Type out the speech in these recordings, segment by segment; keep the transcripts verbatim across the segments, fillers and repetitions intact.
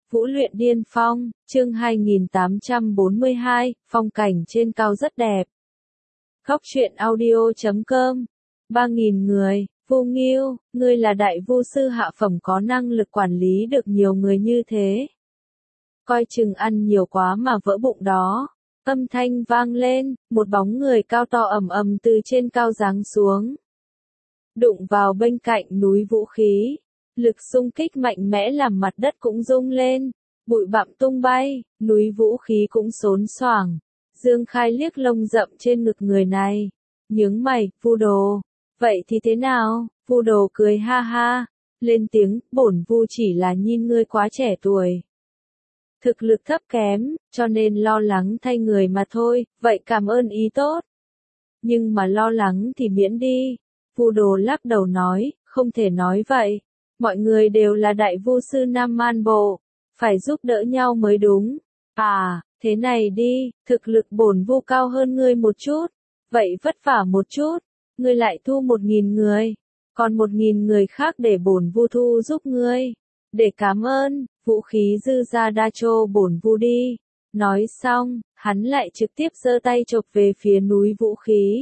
Vũ luyện điên phong, chương hai nghìn tám trăm bốn mươi hai, phong cảnh trên cao rất đẹp. Góc truyện audio chấm com, ba nghìn người, Vu Nghiêu, ngươi là đại vu sư hạ phẩm có năng lực quản lý được nhiều người như thế. Coi chừng ăn nhiều quá mà vỡ bụng đó. Âm thanh vang lên, một bóng người cao to ầm ầm từ trên cao giáng xuống. Đụng vào bên cạnh núi vũ khí. Lực xung kích mạnh mẽ làm mặt đất cũng rung lên, bụi bặm tung bay, núi vũ khí cũng xốn xoàng. Dương Khai liếc lông rậm trên ngực người này, nhướng mày, Vu Đồ, vậy thì thế nào? Vu Đồ cười ha ha, lên tiếng, bổn Vu chỉ là nhìn ngươi quá trẻ tuổi. Thực lực thấp kém, cho nên lo lắng thay người mà thôi, vậy cảm ơn ý tốt. Nhưng mà lo lắng thì miễn đi. Vu Đồ lắc đầu nói, không thể nói vậy. Mọi người đều là đại vu sư Nam Man Bộ, phải giúp đỡ nhau mới đúng. À, thế này đi, thực lực bổn vu cao hơn ngươi một chút, vậy vất vả một chút, ngươi lại thu một nghìn người, còn một nghìn người khác để bổn vu thu giúp ngươi. Để cảm ơn, vũ khí dư ra đa cho bổn vu đi. Nói xong, hắn lại trực tiếp giơ tay chộp về phía núi vũ khí.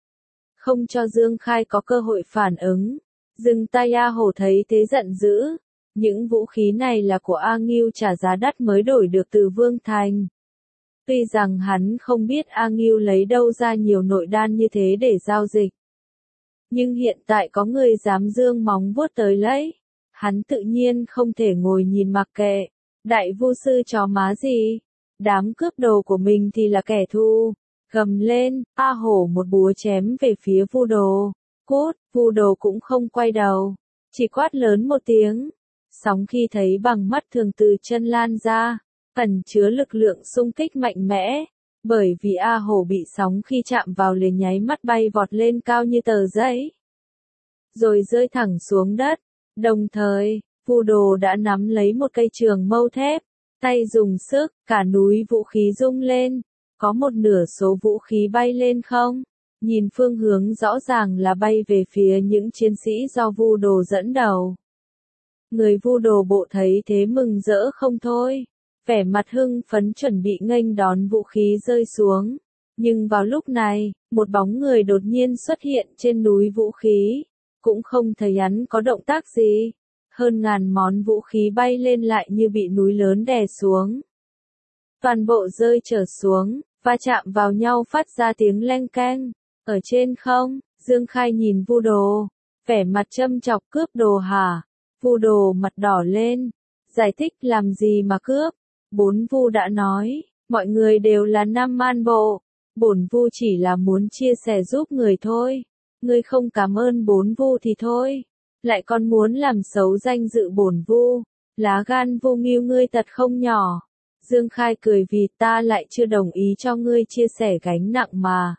Không cho Dương Khai có cơ hội phản ứng. Dừng tay A Hổ thấy thế giận dữ. Những vũ khí này là của A Ngưu trả giá đắt mới đổi được từ Vương Thành. Tuy rằng hắn không biết A Ngưu lấy đâu ra nhiều nội đan như thế để giao dịch. Nhưng hiện tại có người dám dương móng vuốt tới lấy. Hắn tự nhiên không thể ngồi nhìn mặc kệ. Đại vu sư chó má gì? Đám cướp đồ của mình thì là kẻ thù. Gầm lên, A Hổ một búa chém về phía Vu Đồ. Cút, Vu Đồ cũng không quay đầu, chỉ quát lớn một tiếng. Sóng khi thấy bằng mắt thường từ chân lan ra, ẩn chứa lực lượng xung kích mạnh mẽ. Bởi vì A Hổ bị sóng khi chạm vào liền nháy mắt bay vọt lên cao như tờ giấy. Rồi rơi thẳng xuống đất. Đồng thời, Vu Đồ đã nắm lấy một cây trường mâu thép, tay dùng sức, cả núi vũ khí rung lên. Có một nửa số vũ khí bay lên không? Nhìn phương hướng rõ ràng là bay về phía những chiến sĩ do Vu Đồ dẫn đầu. Người Vu Đồ bộ thấy thế mừng rỡ không thôi, vẻ mặt hưng phấn chuẩn bị nghênh đón vũ khí rơi xuống. Nhưng vào lúc này, một bóng người đột nhiên xuất hiện trên núi vũ khí, cũng không thấy hắn có động tác gì. Hơn ngàn món vũ khí bay lên lại như bị núi lớn đè xuống. Toàn bộ rơi trở xuống, va chạm vào nhau phát ra tiếng leng keng. Ở trên không, Dương Khai nhìn Vu Đồ, vẻ mặt châm chọc, cướp đồ hả? Vu Đồ mặt đỏ lên, giải thích làm gì mà cướp? Bốn Vu đã nói, mọi người đều là Nam Man Bộ, bổn Vu chỉ là muốn chia sẻ giúp người thôi. Ngươi không cảm ơn bốn Vu thì thôi, lại còn muốn làm xấu danh dự bổn Vu, lá gan Vu Nghiêu ngươi thật không nhỏ. Dương Khai cười vì ta lại chưa đồng ý cho ngươi chia sẻ gánh nặng mà.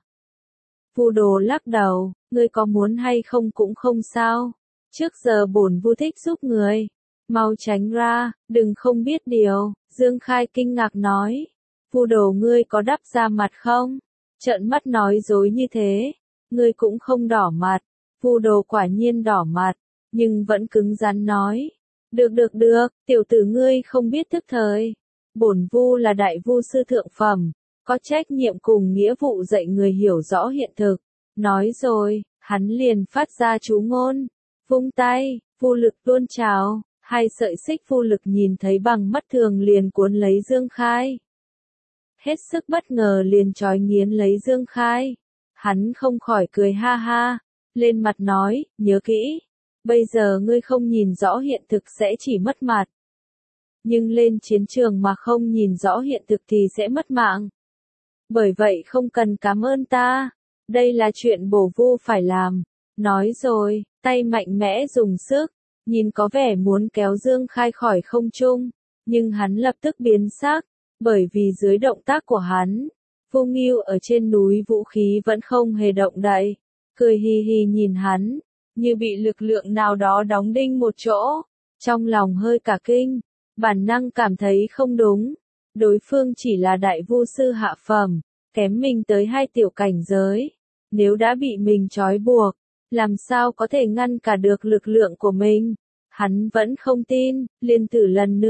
Vu Đồ lắc đầu, ngươi có muốn hay không cũng không sao. Trước giờ bổn Vu thích giúp người. Mau tránh ra, đừng không biết điều. Dương Khai kinh ngạc nói. Vu Đồ ngươi có đắp ra mặt không? Trợn mắt nói dối như thế. Ngươi cũng không đỏ mặt. Vu Đồ quả nhiên đỏ mặt, nhưng vẫn cứng rắn nói. Được được được, tiểu tử ngươi không biết thức thời. Bổn Vu là đại vu sư thượng phẩm, có trách nhiệm cùng nghĩa vụ dạy người hiểu rõ hiện thực. Nói rồi, hắn liền phát ra chú ngôn. Vung tay, vu lực tuôn trào, hai sợi xích vu lực nhìn thấy bằng mắt thường liền cuốn lấy Dương Khai. Hết sức bất ngờ liền trói nghiến lấy Dương Khai. Hắn không khỏi cười ha ha, lên mặt nói, nhớ kỹ, bây giờ ngươi không nhìn rõ hiện thực sẽ chỉ mất mặt. Nhưng lên chiến trường mà không nhìn rõ hiện thực thì sẽ mất mạng. Bởi vậy không cần cảm ơn ta, đây là chuyện bổ Vu phải làm. Nói rồi, tay mạnh mẽ dùng sức, nhìn có vẻ muốn kéo Dương Khai khỏi không trung, nhưng hắn lập tức biến sắc, bởi vì dưới động tác của hắn, Vu Nghiêu ở trên núi vũ khí vẫn không hề động đậy, cười hì hì nhìn hắn, như bị lực lượng nào đó đóng đinh một chỗ, trong lòng hơi cả kinh, bản năng cảm thấy không đúng, đối phương chỉ là đại vu sư hạ phẩm, kém mình tới hai tiểu cảnh giới, nếu đã bị mình trói buộc, làm sao có thể ngăn cả được lực lượng của mình, hắn vẫn không tin, liền thử lần nữa,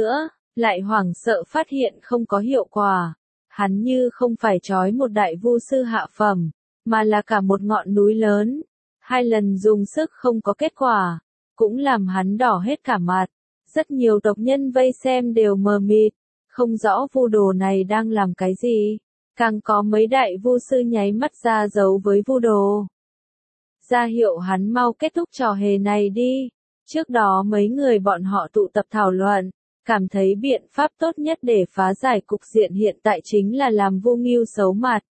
lại hoảng sợ phát hiện không có hiệu quả. Hắn như không phải trói một đại vu sư hạ phẩm, mà là cả một ngọn núi lớn. Hai lần dùng sức không có kết quả, cũng làm hắn đỏ hết cả mặt. Rất nhiều tộc nhân vây xem đều mờ mịt, không rõ vu đồ này đang làm cái gì. Càng có mấy đại vu sư nháy mắt ra dấu với vu đồ, ra hiệu hắn mau kết thúc trò hề này đi. Trước đó mấy người bọn họ tụ tập thảo luận, cảm thấy biện pháp tốt nhất để phá giải cục diện hiện tại chính là làm Vu Ngưu xấu mặt.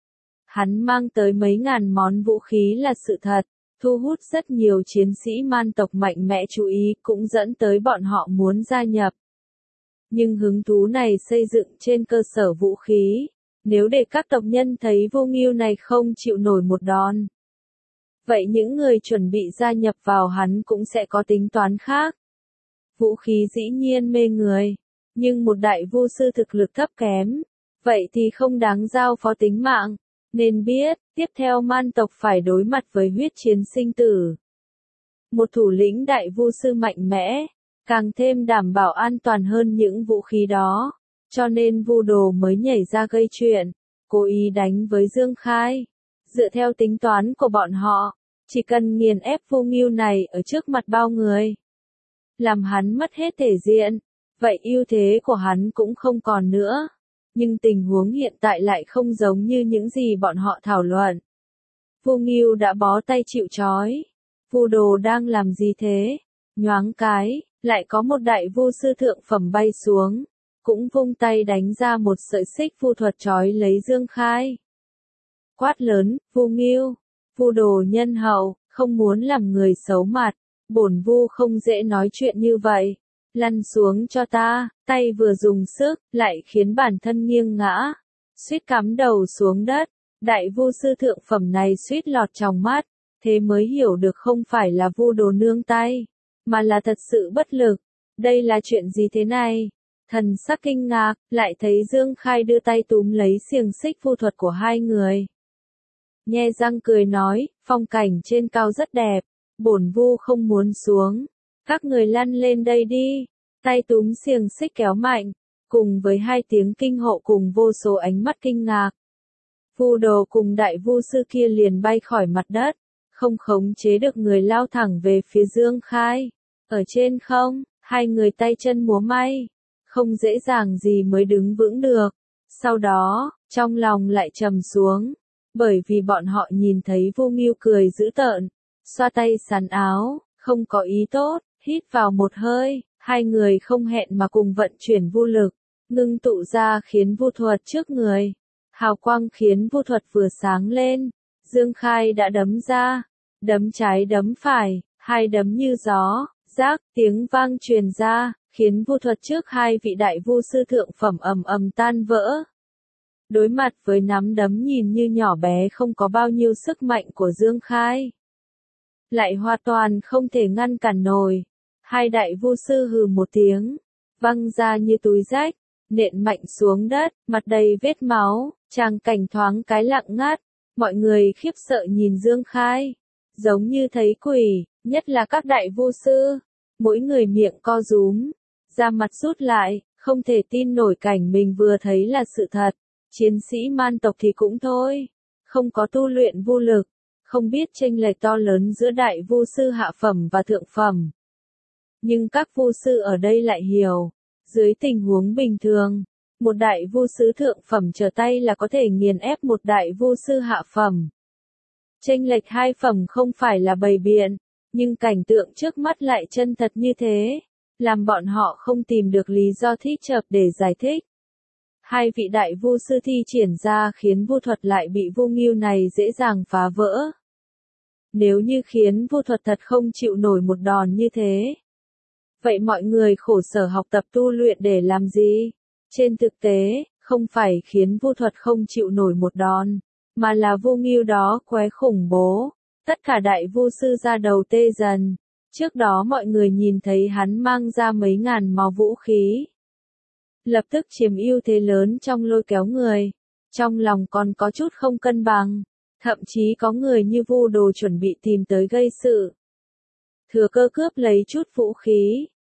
Hắn mang tới mấy ngàn món vũ khí là sự thật, thu hút rất nhiều chiến sĩ man tộc mạnh mẽ chú ý, cũng dẫn tới bọn họ muốn gia nhập. Nhưng hứng thú này xây dựng trên cơ sở vũ khí, nếu để các tộc nhân thấy Vu Ngưu này không chịu nổi một đòn, vậy những người chuẩn bị gia nhập vào hắn cũng sẽ có tính toán khác. Vũ khí dĩ nhiên mê người, nhưng một đại vu sư thực lực thấp kém, vậy thì không đáng giao phó tính mạng. Nên biết, tiếp theo man tộc phải đối mặt với huyết chiến sinh tử. Một thủ lĩnh đại vu sư mạnh mẽ, càng thêm đảm bảo an toàn hơn những vũ khí đó, cho nên vu đồ mới nhảy ra gây chuyện, cố ý đánh với Dương Khai. Dựa theo tính toán của bọn họ, chỉ cần nghiền ép Vu Ngưu này ở trước mặt bao người, làm hắn mất hết thể diện, vậy ưu thế của hắn cũng không còn nữa. Nhưng tình huống hiện tại lại không giống như những gì bọn họ thảo luận. Vu Ngưu đã bó tay chịu trói. Vu đồ đang làm gì thế? Nhoáng cái, lại có một đại vu sư thượng phẩm bay xuống, cũng vung tay đánh ra một sợi xích vu thuật trói lấy Dương Khai. Quát lớn, Vu Ngưu, vu đồ nhân hậu, không muốn làm người xấu mặt, bổn vu không dễ nói chuyện như vậy. Lăn xuống cho ta, tay vừa dùng sức, lại khiến bản thân nghiêng ngã, suýt cắm đầu xuống đất. Đại vu sư thượng phẩm này suýt lọt trong mắt, thế mới hiểu được không phải là vu đồ nương tay, mà là thật sự bất lực. Đây là chuyện gì thế này? Thần sắc kinh ngạc, lại thấy Dương Khai đưa tay túm lấy xiềng xích vu thuật của hai người. Nhe răng cười nói, phong cảnh trên cao rất đẹp, bổn vu không muốn xuống. Các người lăn lên đây đi, tay túm xiềng xích kéo mạnh, cùng với hai tiếng kinh hộ cùng vô số ánh mắt kinh ngạc. Vu đồ cùng đại vu sư kia liền bay khỏi mặt đất, không khống chế được người lao thẳng về phía Dương Khai. Ở trên không, hai người tay chân múa may, không dễ dàng gì mới đứng vững được. Sau đó, trong lòng lại trầm xuống, bởi vì bọn họ nhìn thấy Vu Ngưu cười dữ tợn, xoa tay sắn áo, không có ý tốt. Hít vào một hơi, hai người không hẹn mà cùng vận chuyển vu lực, ngưng tụ ra khiến vu thuật trước người. Hào quang khiến vu thuật vừa sáng lên, Dương Khai đã đấm ra, đấm trái đấm phải, hai đấm như gió, rác tiếng vang truyền ra, khiến vu thuật trước hai vị đại vu sư thượng phẩm ầm ầm tan vỡ. Đối mặt với nắm đấm nhìn như nhỏ bé không có bao nhiêu sức mạnh của Dương Khai, lại hoàn toàn không thể ngăn cản nổi. Hai đại vu sư hừ một tiếng, văng ra như túi rách, nện mạnh xuống đất, mặt đầy vết máu, tràng cảnh thoáng cái lặng ngắt, mọi người khiếp sợ nhìn Dương Khai, giống như thấy quỷ, nhất là các đại vu sư, mỗi người miệng co rúm, da mặt rút lại, không thể tin nổi cảnh mình vừa thấy là sự thật. Chiến sĩ man tộc thì cũng thôi, không có tu luyện vu lực, không biết chênh lệch to lớn giữa đại vu sư hạ phẩm và thượng phẩm. Nhưng các vu sư ở đây lại hiểu, dưới tình huống bình thường, một đại vu sư thượng phẩm trở tay là có thể nghiền ép một đại vu sư hạ phẩm. Chênh lệch hai phẩm không phải là bày biện, nhưng cảnh tượng trước mắt lại chân thật như thế, làm bọn họ không tìm được lý do thích hợp để giải thích. Hai vị đại vu sư thi triển ra khiến vu thuật lại bị Vu Ngưu này dễ dàng phá vỡ. Nếu như khiến vu thuật thật không chịu nổi một đòn như thế, vậy mọi người khổ sở học tập tu luyện để làm gì? Trên thực tế, không phải khiến vu thuật không chịu nổi một đòn, mà là Vu Ngưu đó quá khủng bố. Tất cả đại vu sư ra đầu tê dần. Trước đó mọi người nhìn thấy hắn mang ra mấy ngàn màu vũ khí, lập tức chiếm ưu thế lớn trong lôi kéo người. Trong lòng còn có chút không cân bằng, thậm chí có người như Vu đồ chuẩn bị tìm tới gây sự, thừa cơ cướp lấy chút vũ khí.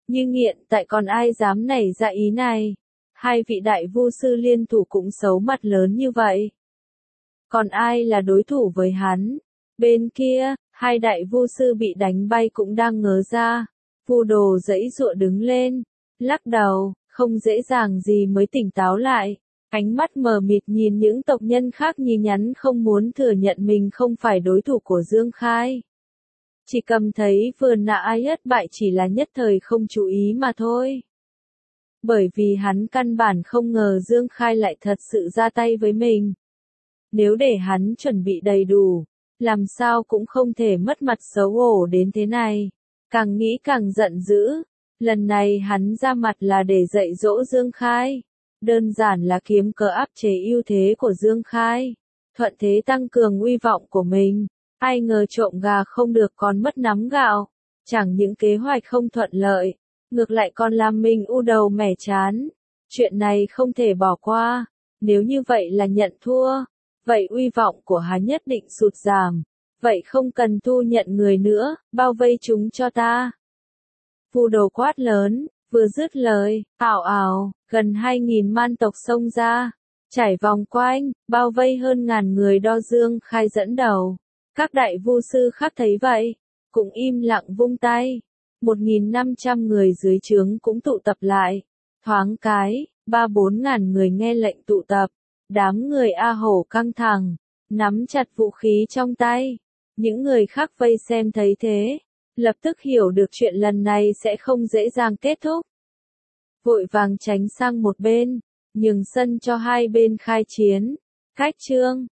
như nghiện, tại còn ai dám nảy ra ý này. Hai vị đại vu sư liên thủ cũng xấu mặt lớn như vậy. Còn ai là đối thủ với hắn? Bên kia, hai đại vu sư bị đánh bay cũng đang ngớ ra. Vu Đồ giãy giụa đứng lên, lắc đầu, không dễ dàng gì mới tỉnh táo lại. Ánh mắt mờ mịt nhìn những tộc nhân khác nhí nhắn không muốn thừa nhận mình không phải đối thủ của Dương Khai. Chỉ cầm thấy vừa nã ai thất bại chỉ là nhất thời không chú ý mà thôi. Bởi vì hắn căn bản không ngờ Dương Khai lại thật sự ra tay với mình. Nếu để hắn chuẩn bị đầy đủ, làm sao cũng không thể mất mặt xấu hổ đến thế này. Càng nghĩ càng giận dữ, lần này hắn ra mặt là để dạy dỗ Dương Khai. Đơn giản là kiếm cớ áp chế ưu thế của Dương Khai, thuận thế tăng cường uy vọng của mình. Ai ngờ trộm gà không được còn mất nắm gạo, chẳng những kế hoạch không thuận lợi, ngược lại còn làm mình u đầu mẻ chán. Chuyện này không thể bỏ qua, nếu như vậy là nhận thua, vậy uy vọng của hắn nhất định sụt giảm, vậy không cần thu nhận người nữa, bao vây chúng cho ta. Vu Đồ quát lớn, vừa dứt lời, ảo ảo, gần hai nghìn man tộc xông ra, trải vòng quanh, bao vây hơn ngàn người do Dương Khai dẫn đầu. Các đại vu sư khác thấy vậy, cũng im lặng vung tay. Một nghìn năm trăm người dưới trướng cũng tụ tập lại. Thoáng cái, ba bốn ngàn người nghe lệnh tụ tập. Đám người A Hổ căng thẳng, nắm chặt vũ khí trong tay. Những người khác vây xem thấy thế, lập tức hiểu được chuyện lần này sẽ không dễ dàng kết thúc. Vội vàng tránh sang một bên, nhường sân cho hai bên khai chiến. Cách chương